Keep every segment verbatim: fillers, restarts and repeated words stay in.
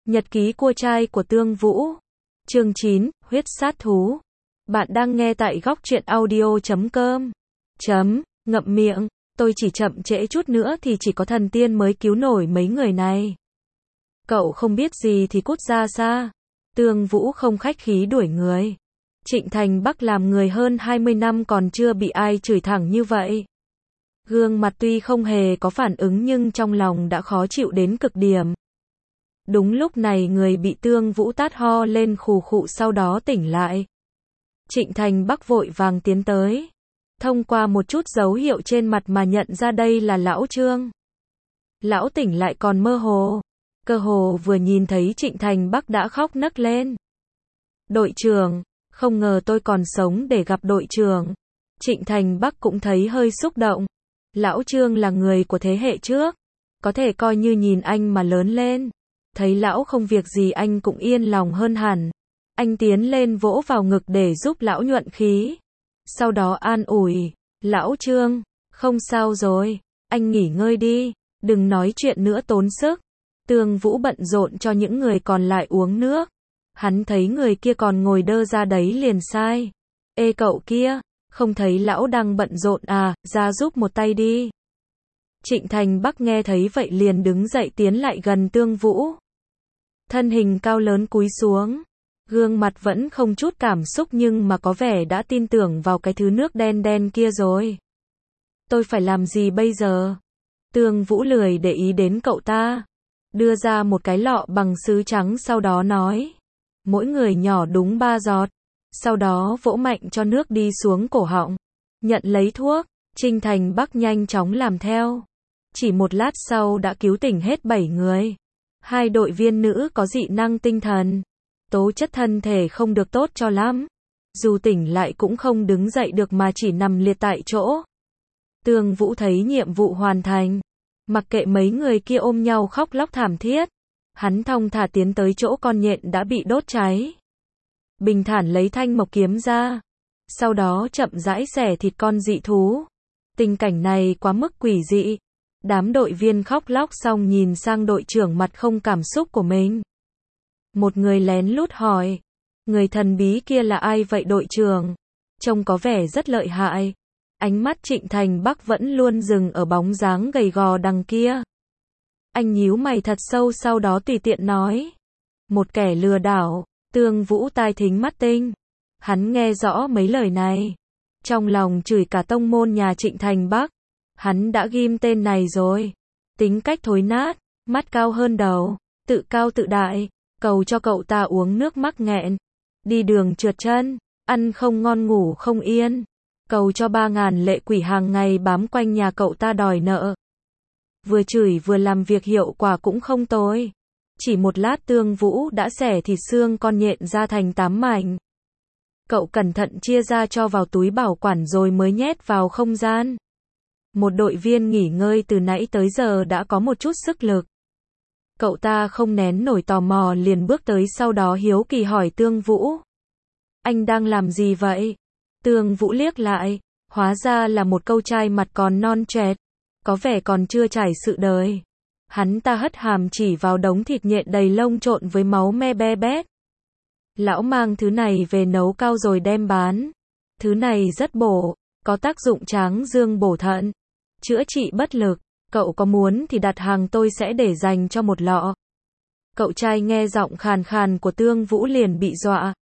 Nhật ký cua trai của Tương Vũ. Chương chín, huyết sát thú. Bạn đang nghe tại góc truyện audio chấm com. Chấm, ngậm miệng, tôi chỉ chậm trễ chút nữa thì chỉ có thần tiên mới cứu nổi mấy người này. Cậu không biết gì thì cút ra xa. Tương Vũ không khách khí đuổi người. Trịnh Thành Bắc làm người hơn hai mươi năm còn chưa bị ai chửi thẳng như vậy. Gương mặt tuy không hề có phản ứng nhưng trong lòng đã khó chịu đến cực điểm. Đúng lúc này người bị Tương Vũ tát ho lên khù khụ sau đó tỉnh lại. Trịnh Thành Bắc vội vàng tiến tới. Thông qua một chút dấu hiệu trên mặt mà nhận ra đây là lão Trương. Lão tỉnh lại còn mơ hồ. Cơ hồ vừa nhìn thấy Trịnh Thành Bắc đã khóc nấc lên. Đội trưởng, không ngờ tôi còn sống để gặp đội trưởng. Trịnh Thành Bắc cũng thấy hơi xúc động. Lão Trương là người của thế hệ trước. Có thể coi như nhìn anh mà lớn lên. Thấy lão không việc gì anh cũng yên lòng hơn hẳn. Anh tiến lên vỗ vào ngực để giúp lão nhuận khí. Sau đó an ủi. Lão Trương, không sao rồi. Anh nghỉ ngơi đi. Đừng nói chuyện nữa tốn sức. Tương Vũ bận rộn cho những người còn lại uống nước. Hắn thấy người kia còn ngồi đơ ra đấy liền sai. Ê cậu kia, không thấy lão đang bận rộn à, ra giúp một tay đi. Trịnh Thành Bắc nghe thấy vậy liền đứng dậy tiến lại gần Tương Vũ. Thân hình cao lớn cúi xuống. Gương mặt vẫn không chút cảm xúc nhưng mà có vẻ đã tin tưởng vào cái thứ nước đen đen kia rồi. Tôi phải làm gì bây giờ? Tương Vũ lười để ý đến cậu ta. Đưa ra một cái lọ bằng sứ trắng sau đó nói. Mỗi người nhỏ đúng ba giọt. Sau đó vỗ mạnh cho nước đi xuống cổ họng. Nhận lấy thuốc, Trịnh Thành Bắc nhanh chóng làm theo. Chỉ một lát sau đã cứu tỉnh hết bảy người. Hai đội viên nữ có dị năng tinh thần. Tố chất thân thể không được tốt cho lắm. Dù tỉnh lại cũng không đứng dậy được mà chỉ nằm liệt tại chỗ. Tương Vũ thấy nhiệm vụ hoàn thành. Mặc kệ mấy người kia ôm nhau khóc lóc thảm thiết. Hắn thong thả tiến tới chỗ con nhện đã bị đốt cháy. Bình thản lấy thanh mộc kiếm ra. Sau đó chậm rãi xẻ thịt con dị thú. Tình cảnh này quá mức quỷ dị. Đám đội viên khóc lóc xong nhìn sang đội trưởng mặt không cảm xúc của mình. Một người lén lút hỏi. Người thần bí kia là ai vậy đội trưởng? Trông có vẻ rất lợi hại. Ánh mắt Trịnh Thành Bắc vẫn luôn dừng ở bóng dáng gầy gò đằng kia. Anh nhíu mày thật sâu sau đó tùy tiện nói. Một kẻ lừa đảo. Tương Vũ tai thính mắt tinh. Hắn nghe rõ mấy lời này. Trong lòng chửi cả tông môn nhà Trịnh Thành Bắc. Hắn đã ghim tên này rồi. Tính cách thối nát, mắt cao hơn đầu, tự cao tự đại, cầu cho cậu ta uống nước mắc nghẹn. Đi đường trượt chân, ăn không ngon ngủ không yên. Cầu cho ba ngàn lệ quỷ hàng ngày bám quanh nhà cậu ta đòi nợ. Vừa chửi vừa làm việc hiệu quả cũng không tồi. Chỉ một lát Tương Vũ đã xẻ thịt xương con nhện ra thành tám mảnh. Cậu cẩn thận chia ra cho vào túi bảo quản rồi mới nhét vào không gian. Một đội viên nghỉ ngơi từ nãy tới giờ đã có một chút sức lực. Cậu ta không nén nổi tò mò liền bước tới sau đó hiếu kỳ hỏi Tương Vũ. Anh đang làm gì vậy? Tương Vũ liếc lại, hóa ra là một câu trai mặt còn non choẹt, có vẻ còn chưa trải sự đời. Hắn ta hất hàm chỉ vào đống thịt nhện đầy lông trộn với máu me be bét. Lão mang thứ này về nấu cao rồi đem bán. Thứ này rất bổ, có tác dụng tráng dương bổ thận, chữa trị bất lực. Cậu có muốn thì đặt hàng tôi sẽ để dành cho một lọ. Cậu trai nghe giọng khàn khàn của Tương Vũ liền bị dọa.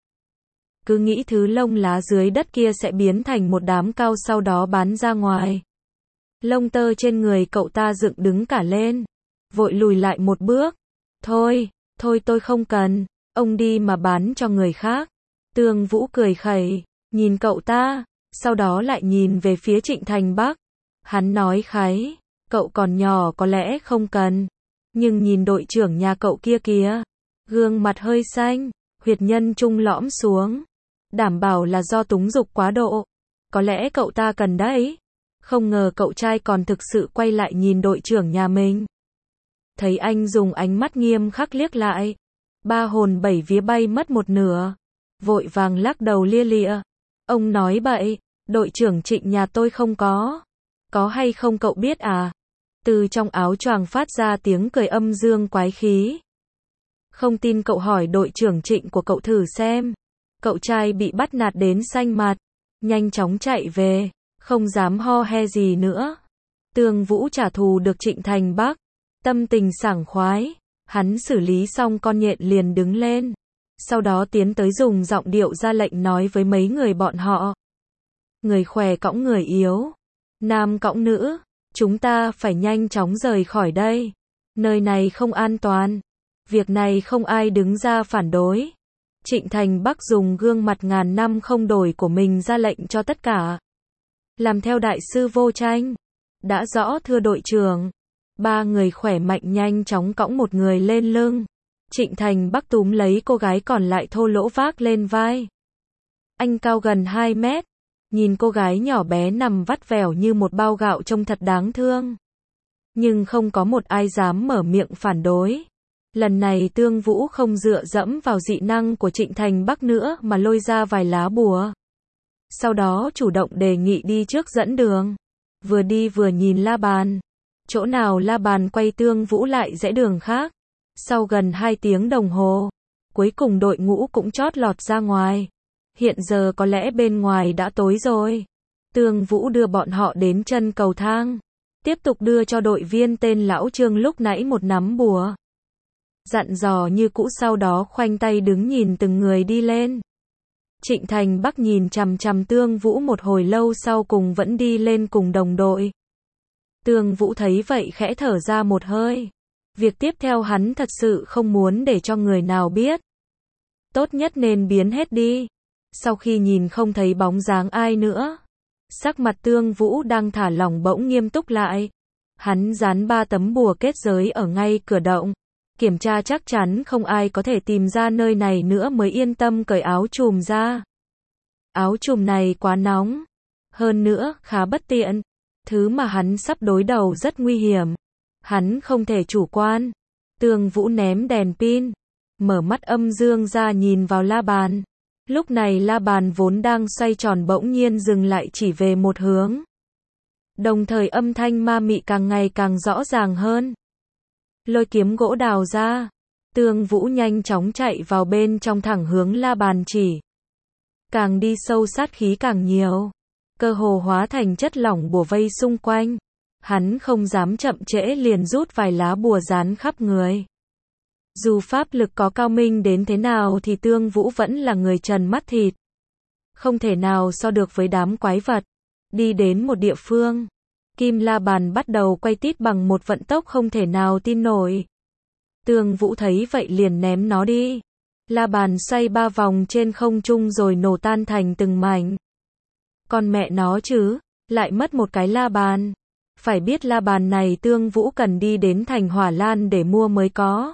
Cứ nghĩ thứ lông lá dưới đất kia sẽ biến thành một đám cao sau đó bán ra ngoài. Lông tơ trên người cậu ta dựng đứng cả lên. Vội lùi lại một bước. Thôi, thôi tôi không cần. Ông đi mà bán cho người khác. Tương Vũ cười khẩy, nhìn cậu ta, sau đó lại nhìn về phía Trịnh Thành Bắc. Hắn nói kháy, cậu còn nhỏ có lẽ không cần. Nhưng nhìn đội trưởng nhà cậu kia kìa. Gương mặt hơi xanh, huyệt nhân trung lõm xuống. Đảm bảo là do túng dục quá độ. Có lẽ cậu ta cần đấy. Không ngờ cậu trai còn thực sự quay lại nhìn đội trưởng nhà mình. Thấy anh dùng ánh mắt nghiêm khắc liếc lại. Ba hồn bảy vía bay mất một nửa. Vội vàng lắc đầu lia lịa. Ông nói bậy, đội trưởng Trịnh nhà tôi không có. Có hay không cậu biết à? Từ trong áo choàng phát ra tiếng cười âm dương quái khí. Không tin cậu hỏi đội trưởng Trịnh của cậu thử xem. Cậu trai bị bắt nạt đến xanh mặt, nhanh chóng chạy về, không dám ho he gì nữa. Tương Vũ trả thù được Trịnh Thành Bắc, tâm tình sảng khoái, hắn xử lý xong con nhện liền đứng lên, sau đó tiến tới dùng giọng điệu ra lệnh nói với mấy người bọn họ. Người khỏe cõng người yếu, nam cõng nữ, chúng ta phải nhanh chóng rời khỏi đây. Nơi này không an toàn, việc này không ai đứng ra phản đối. Trịnh Thành Bắc dùng gương mặt ngàn năm không đổi của mình ra lệnh cho tất cả. Làm theo đại sư Vô Tranh. Đã rõ thưa đội trưởng. Ba người khỏe mạnh nhanh chóng cõng một người lên lưng. Trịnh Thành Bắc túm lấy cô gái còn lại thô lỗ vác lên vai. Anh cao gần hai mét. Nhìn cô gái nhỏ bé nằm vắt vẻo như một bao gạo trông thật đáng thương. Nhưng không có một ai dám mở miệng phản đối. Lần này Tương Vũ không dựa dẫm vào dị năng của Trịnh Thành Bắc nữa mà lôi ra vài lá bùa. Sau đó chủ động đề nghị đi trước dẫn đường. Vừa đi vừa nhìn la bàn. Chỗ nào la bàn quay Tương Vũ lại rẽ đường khác. Sau gần hai tiếng đồng hồ, cuối cùng đội ngũ cũng chót lọt ra ngoài. Hiện giờ có lẽ bên ngoài đã tối rồi. Tương Vũ đưa bọn họ đến chân cầu thang. Tiếp tục đưa cho đội viên tên Lão Trương lúc nãy một nắm bùa. Dặn dò như cũ, sau đó khoanh tay đứng nhìn từng người đi lên. Trịnh Thành Bắc nhìn chằm chằm Tương Vũ một hồi lâu, sau cùng vẫn đi lên cùng đồng đội. Tương Vũ thấy vậy khẽ thở ra một hơi. Việc tiếp theo hắn thật sự không muốn để cho người nào biết. Tốt nhất nên biến hết đi. Sau khi nhìn không thấy bóng dáng ai nữa, sắc mặt Tương Vũ đang thả lỏng bỗng nghiêm túc lại. Hắn dán ba tấm bùa kết giới ở ngay cửa động. Kiểm tra chắc chắn không ai có thể tìm ra nơi này nữa mới yên tâm cởi áo trùm ra. Áo trùm này quá nóng. Hơn nữa, khá bất tiện. Thứ mà hắn sắp đối đầu rất nguy hiểm. Hắn không thể chủ quan. Tương Vũ ném đèn pin. Mở mắt âm dương ra nhìn vào la bàn. Lúc này la bàn vốn đang xoay tròn bỗng nhiên dừng lại chỉ về một hướng. Đồng thời âm thanh ma mị càng ngày càng rõ ràng hơn. Lôi kiếm gỗ đào ra. Tương Vũ nhanh chóng chạy vào bên trong thẳng hướng la bàn chỉ. Càng đi sâu sát khí càng nhiều. Cơ hồ hóa thành chất lỏng bùa vây xung quanh. Hắn không dám chậm trễ liền rút vài lá bùa dán khắp người. Dù pháp lực có cao minh đến thế nào thì Tương Vũ vẫn là người trần mắt thịt. Không thể nào so được với đám quái vật. Đi đến một địa phương. Kim la bàn bắt đầu quay tít bằng một vận tốc không thể nào tin nổi. Tương Vũ thấy vậy liền ném nó đi. La bàn xoay ba vòng trên không trung rồi nổ tan thành từng mảnh. Còn mẹ nó chứ, lại mất một cái la bàn. Phải biết la bàn này Tương Vũ cần đi đến thành Hỏa Lan để mua mới có.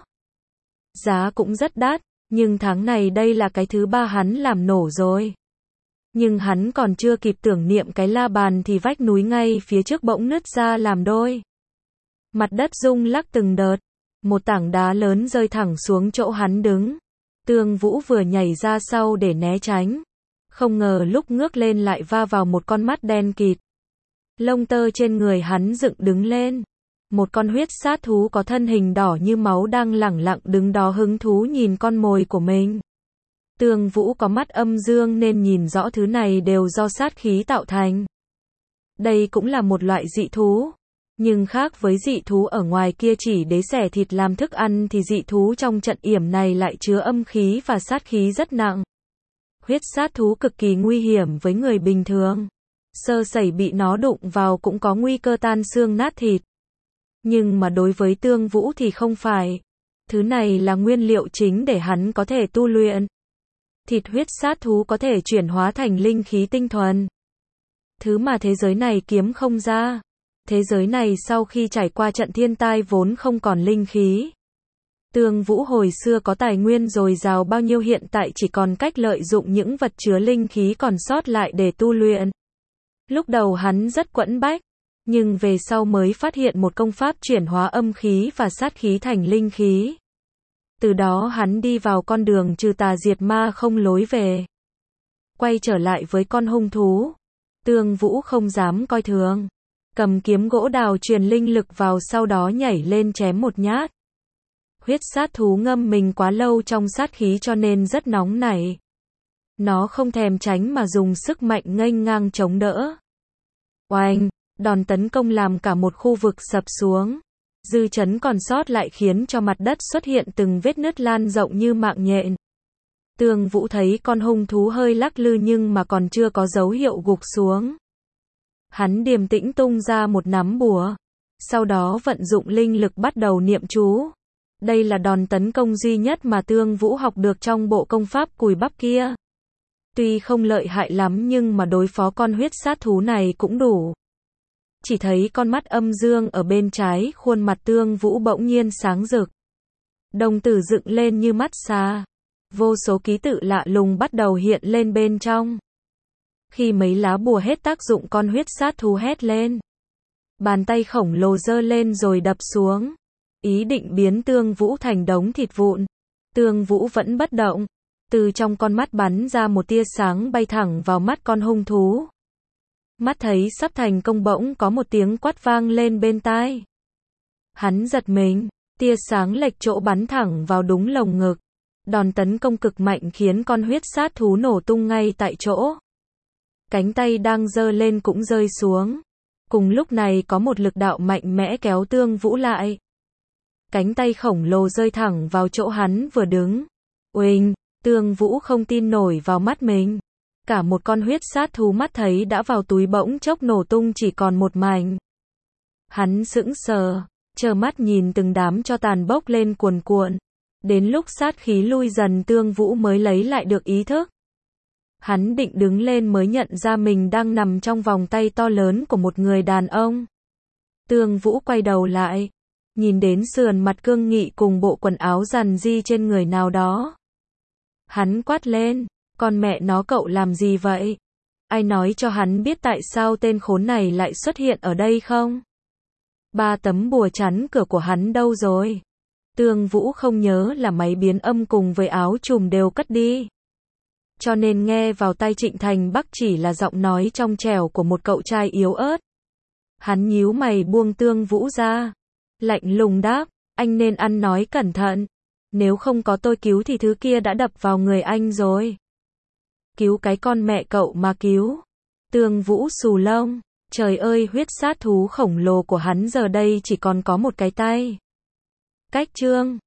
Giá cũng rất đắt, nhưng tháng này đây là cái thứ ba hắn làm nổ rồi. Nhưng hắn còn chưa kịp tưởng niệm cái la bàn thì vách núi ngay phía trước bỗng nứt ra làm đôi. Mặt đất rung lắc từng đợt. Một tảng đá lớn rơi thẳng xuống chỗ hắn đứng. Tương Vũ vừa nhảy ra sau để né tránh. Không ngờ lúc ngước lên lại va vào một con mắt đen kịt. Lông tơ trên người hắn dựng đứng lên. Một con huyết sát thú có thân hình đỏ như máu đang lẳng lặng đứng đó hứng thú nhìn con mồi của mình. Tương Vũ có mắt âm dương nên nhìn rõ thứ này đều do sát khí tạo thành. Đây cũng là một loại dị thú. Nhưng khác với dị thú ở ngoài kia chỉ để xẻ thịt làm thức ăn thì dị thú trong trận yểm này lại chứa âm khí và sát khí rất nặng. Huyết sát thú cực kỳ nguy hiểm với người bình thường. Sơ sẩy bị nó đụng vào cũng có nguy cơ tan xương nát thịt. Nhưng mà đối với Tương Vũ thì không phải. Thứ này là nguyên liệu chính để hắn có thể tu luyện. Thịt huyết sát thú có thể chuyển hóa thành linh khí tinh thuần. Thứ mà thế giới này kiếm không ra. Thế giới này sau khi trải qua trận thiên tai vốn không còn linh khí. Tương Vũ hồi xưa có tài nguyên dồi dào bao nhiêu, hiện tại chỉ còn cách lợi dụng những vật chứa linh khí còn sót lại để tu luyện. Lúc đầu hắn rất quẫn bách, nhưng về sau mới phát hiện một công pháp chuyển hóa âm khí và sát khí thành linh khí. Từ đó hắn đi vào con đường trừ tà diệt ma không lối về. Quay trở lại với con hung thú. Tương Vũ không dám coi thường. Cầm kiếm gỗ đào truyền linh lực vào, sau đó nhảy lên chém một nhát. Huyết sát thú ngâm mình quá lâu trong sát khí cho nên rất nóng nảy. Nó không thèm tránh mà dùng sức mạnh nghênh ngang chống đỡ. Oanh, đòn tấn công làm cả một khu vực sập xuống. Dư chấn còn sót lại khiến cho mặt đất xuất hiện từng vết nứt lan rộng như mạng nhện. Tương Vũ thấy con hung thú hơi lắc lư nhưng mà còn chưa có dấu hiệu gục xuống. Hắn điềm tĩnh tung ra một nắm bùa. Sau đó vận dụng linh lực bắt đầu niệm chú. Đây là đòn tấn công duy nhất mà Tương Vũ học được trong bộ công pháp cùi bắp kia. Tuy không lợi hại lắm nhưng mà đối phó con huyết sát thú này cũng đủ. Chỉ thấy con mắt âm dương ở bên trái khuôn mặt Tương Vũ bỗng nhiên sáng rực. Đồng tử dựng lên như mắt xà. Vô số ký tự lạ lùng bắt đầu hiện lên bên trong. Khi mấy lá bùa hết tác dụng con huyết sát thú hét lên. Bàn tay khổng lồ giơ lên rồi đập xuống. Ý định biến Tương Vũ thành đống thịt vụn. Tương Vũ vẫn bất động. Từ trong con mắt bắn ra một tia sáng bay thẳng vào mắt con hung thú. Mắt thấy sắp thành công bỗng có một tiếng quát vang lên bên tai. Hắn giật mình, tia sáng lệch chỗ bắn thẳng vào đúng lồng ngực. Đòn tấn công cực mạnh khiến con huyết sát thú nổ tung ngay tại chỗ. Cánh tay đang giơ lên cũng rơi xuống. Cùng lúc này có một lực đạo mạnh mẽ kéo Tương Vũ lại. Cánh tay khổng lồ rơi thẳng vào chỗ hắn vừa đứng. Uỳnh, Tương Vũ không tin nổi vào mắt mình. Cả một con huyết sát thú mắt thấy đã vào túi bỗng chốc nổ tung chỉ còn một mảnh. Hắn sững sờ, trơ mắt nhìn từng đám tro tàn bốc lên cuồn cuộn. Đến lúc sát khí lui dần Tương Vũ mới lấy lại được ý thức. Hắn định đứng lên mới nhận ra mình đang nằm trong vòng tay to lớn của một người đàn ông. Tương Vũ quay đầu lại, nhìn đến sườn mặt cương nghị cùng bộ quần áo rằn ri trên người nào đó. Hắn quát lên, con mẹ nó cậu làm gì vậy? Ai nói cho hắn biết tại sao tên khốn này lại xuất hiện ở đây không? Ba tấm bùa chắn cửa của hắn đâu rồi? Tương Vũ không nhớ là máy biến âm cùng với áo trùm đều cất đi. Cho nên nghe vào tai Trịnh Thành Bắc chỉ là giọng nói trong trẻo của một cậu trai yếu ớt. Hắn nhíu mày buông Tương Vũ ra. Lạnh lùng đáp, anh nên ăn nói cẩn thận. Nếu không có tôi cứu thì thứ kia đã đập vào người anh rồi. Cứu cái con mẹ cậu mà cứu. Tương Vũ xù lông. Trời ơi, huyết sát thú khổng lồ của hắn giờ đây chỉ còn có một cái tay. Cách chương